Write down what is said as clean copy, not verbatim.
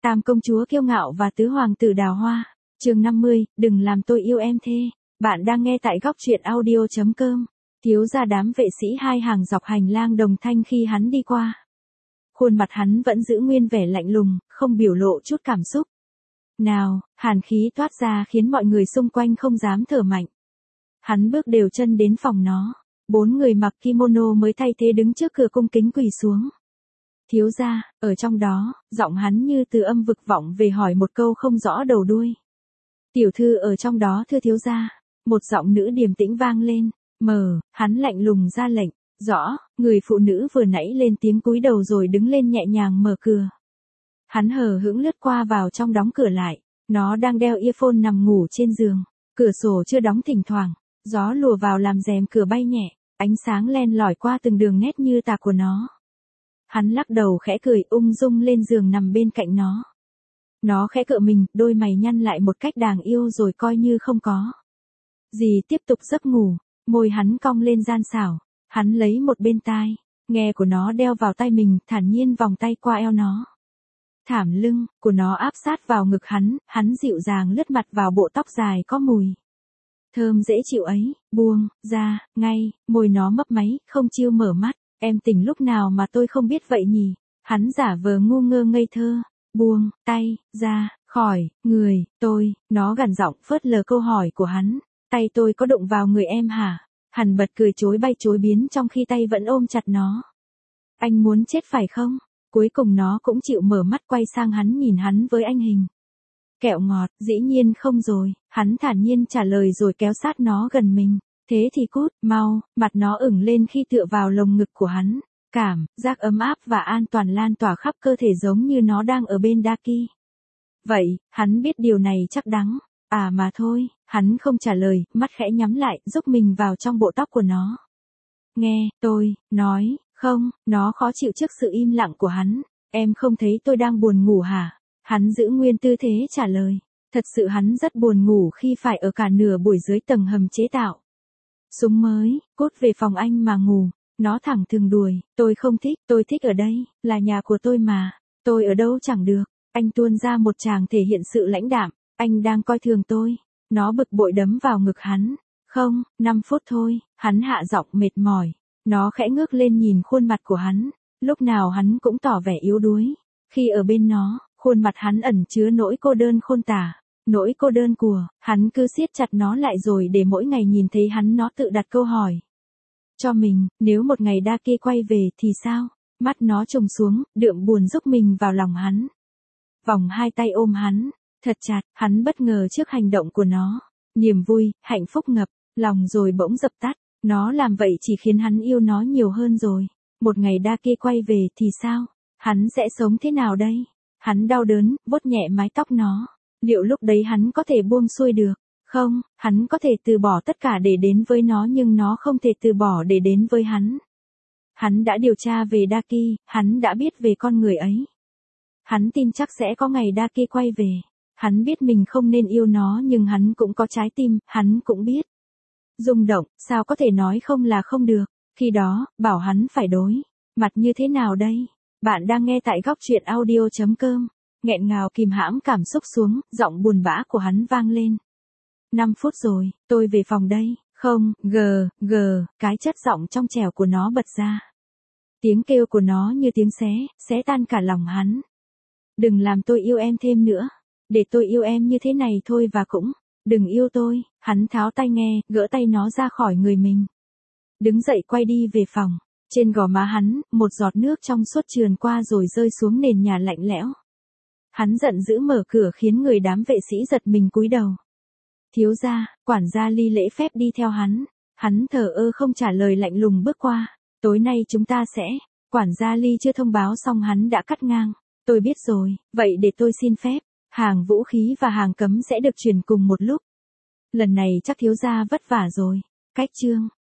Tam công chúa kiêu ngạo và tứ hoàng tử đào hoa. Chương 50, đừng làm tôi yêu em thê. Bạn đang nghe tại góc truyện audio.com. Thiếu gia đám vệ sĩ hai hàng dọc hành lang đồng thanh khi hắn đi qua. Khuôn mặt hắn vẫn giữ nguyên vẻ lạnh lùng, không biểu lộ chút cảm xúc. Nào, hàn khí toát ra khiến mọi người xung quanh không dám thở mạnh. Hắn bước đều chân đến phòng nó. 4 người mặc kimono mới thay thế đứng trước cửa cung kính quỳ xuống. Thiếu gia, ở trong đó, giọng hắn như từ âm vực vọng về hỏi một câu không rõ đầu đuôi. Tiểu thư ở trong đó thưa thiếu gia. Một giọng nữ điềm tĩnh vang lên. Hắn lạnh lùng ra lệnh. Rõ, người phụ nữ vừa nãy lên tiếng cúi đầu rồi đứng lên nhẹ nhàng mở cửa. Hắn hờ hững lướt qua vào trong đóng cửa lại. Nó đang đeo earphone nằm ngủ trên giường. Cửa sổ chưa đóng thỉnh thoảng. Gió lùa vào làm rèm cửa bay nhẹ. Ánh sáng len lỏi qua từng đường nét như tạc của nó. Hắn lắc đầu khẽ cười ung dung lên giường nằm bên cạnh nó. Nó khẽ cựa mình, đôi mày nhăn lại một cách đáng yêu rồi coi như không có. Dì tiếp tục giấc ngủ, môi hắn cong lên gian xảo. Hắn lấy một bên tai, nghe của nó đeo vào tay mình, thản nhiên vòng tay qua eo nó. Thảm lưng của nó áp sát vào ngực hắn dịu dàng lướt mặt vào bộ tóc dài có mùi thơm dễ chịu ấy, buông ra, ngay, môi nó mấp máy, không chiêu mở mắt. Em tỉnh lúc nào mà tôi không biết vậy nhỉ? Hắn giả vờ ngu ngơ ngây thơ. Buông tay ra khỏi người tôi, nó gằn giọng phớt lờ câu hỏi của hắn. Tay tôi có đụng vào người em hả? Hắn bật cười chối bay chối biến trong khi tay vẫn ôm chặt nó. Anh muốn chết phải không? Cuối cùng nó cũng chịu mở mắt quay sang hắn nhìn hắn với anh hình. Kẹo ngọt, dĩ nhiên không rồi, hắn thản nhiên trả lời rồi kéo sát nó gần mình. Thế thì cút, mau, mặt nó ửng lên khi tựa vào lồng ngực của hắn. Cảm giác ấm áp và an toàn lan tỏa khắp cơ thể giống như nó đang ở bên Daki. Vậy, hắn biết điều này chắc đắng. À mà thôi, hắn không trả lời, mắt khẽ nhắm lại, giúp mình vào trong bộ tóc của nó. Nghe, tôi, nói, không, nó khó chịu trước sự im lặng của hắn. Em không thấy tôi đang buồn ngủ hả? Hắn giữ nguyên tư thế trả lời. Thật sự hắn rất buồn ngủ khi phải ở cả nửa buổi dưới tầng hầm chế tạo. Súng mới, cút về phòng anh mà ngủ. Nó thẳng thừng đuổi, tôi không thích, tôi thích ở đây, là nhà của tôi mà. Tôi ở đâu chẳng được. Anh tuôn ra một tràng thể hiện sự lãnh đạm. Anh đang coi thường tôi. Nó bực bội đấm vào ngực hắn. Không, 5 phút thôi. Hắn hạ giọng mệt mỏi. Nó khẽ ngước lên nhìn khuôn mặt của hắn. Lúc nào hắn cũng tỏ vẻ yếu đuối. Khi ở bên nó, khuôn mặt hắn ẩn chứa nỗi cô đơn khôn tả. Nỗi cô đơn của, hắn cứ siết chặt nó lại rồi để mỗi ngày nhìn thấy hắn nó tự đặt câu hỏi. Cho mình, nếu một ngày Daki quay về thì sao? Mắt nó trùng xuống, đượm buồn giúp mình vào lòng hắn. Vòng hai tay ôm hắn, thật chặt, hắn bất ngờ trước hành động của nó. Niềm vui, hạnh phúc ngập, lòng rồi bỗng dập tắt. Nó làm vậy chỉ khiến hắn yêu nó nhiều hơn rồi. Một ngày Daki quay về thì sao? Hắn sẽ sống thế nào đây? Hắn đau đớn, vuốt nhẹ mái tóc nó. Liệu lúc đấy hắn có thể buông xuôi được? Không, hắn có thể từ bỏ tất cả để đến với nó nhưng nó không thể từ bỏ để đến với hắn. Hắn đã điều tra về Daki, hắn đã biết về con người ấy. Hắn tin chắc sẽ có ngày Daki quay về. Hắn biết mình không nên yêu nó nhưng hắn cũng có trái tim, hắn cũng biết. Rung động, sao có thể nói không là không được. Khi đó, bảo hắn phải đối mặt như thế nào đây? Bạn đang nghe tại góc truyện audio.com. Nghẹn ngào kìm hãm cảm xúc xuống, giọng buồn bã của hắn vang lên. 5 phút rồi, tôi về phòng đây. Không, cái chất giọng trong trẻo của nó bật ra. Tiếng kêu của nó như tiếng xé tan cả lòng hắn. Đừng làm tôi yêu em thêm nữa. Để tôi yêu em như thế này thôi và cũng, đừng yêu tôi. Hắn tháo tai nghe, gỡ tay nó ra khỏi người mình. Đứng dậy quay đi về phòng. Trên gò má hắn, một giọt nước trong suốt trườn qua rồi rơi xuống nền nhà lạnh lẽo. Hắn giận dữ mở cửa khiến người đám vệ sĩ giật mình cúi đầu. Thiếu gia, quản gia Ly lễ phép đi theo hắn. Hắn thờ ơ không trả lời lạnh lùng bước qua. Tối nay chúng ta sẽ. Quản gia Ly chưa thông báo xong hắn đã cắt ngang. Tôi biết rồi, vậy để tôi xin phép. Hàng vũ khí và hàng cấm sẽ được chuyển cùng một lúc. Lần này chắc thiếu gia vất vả rồi. Cách chương.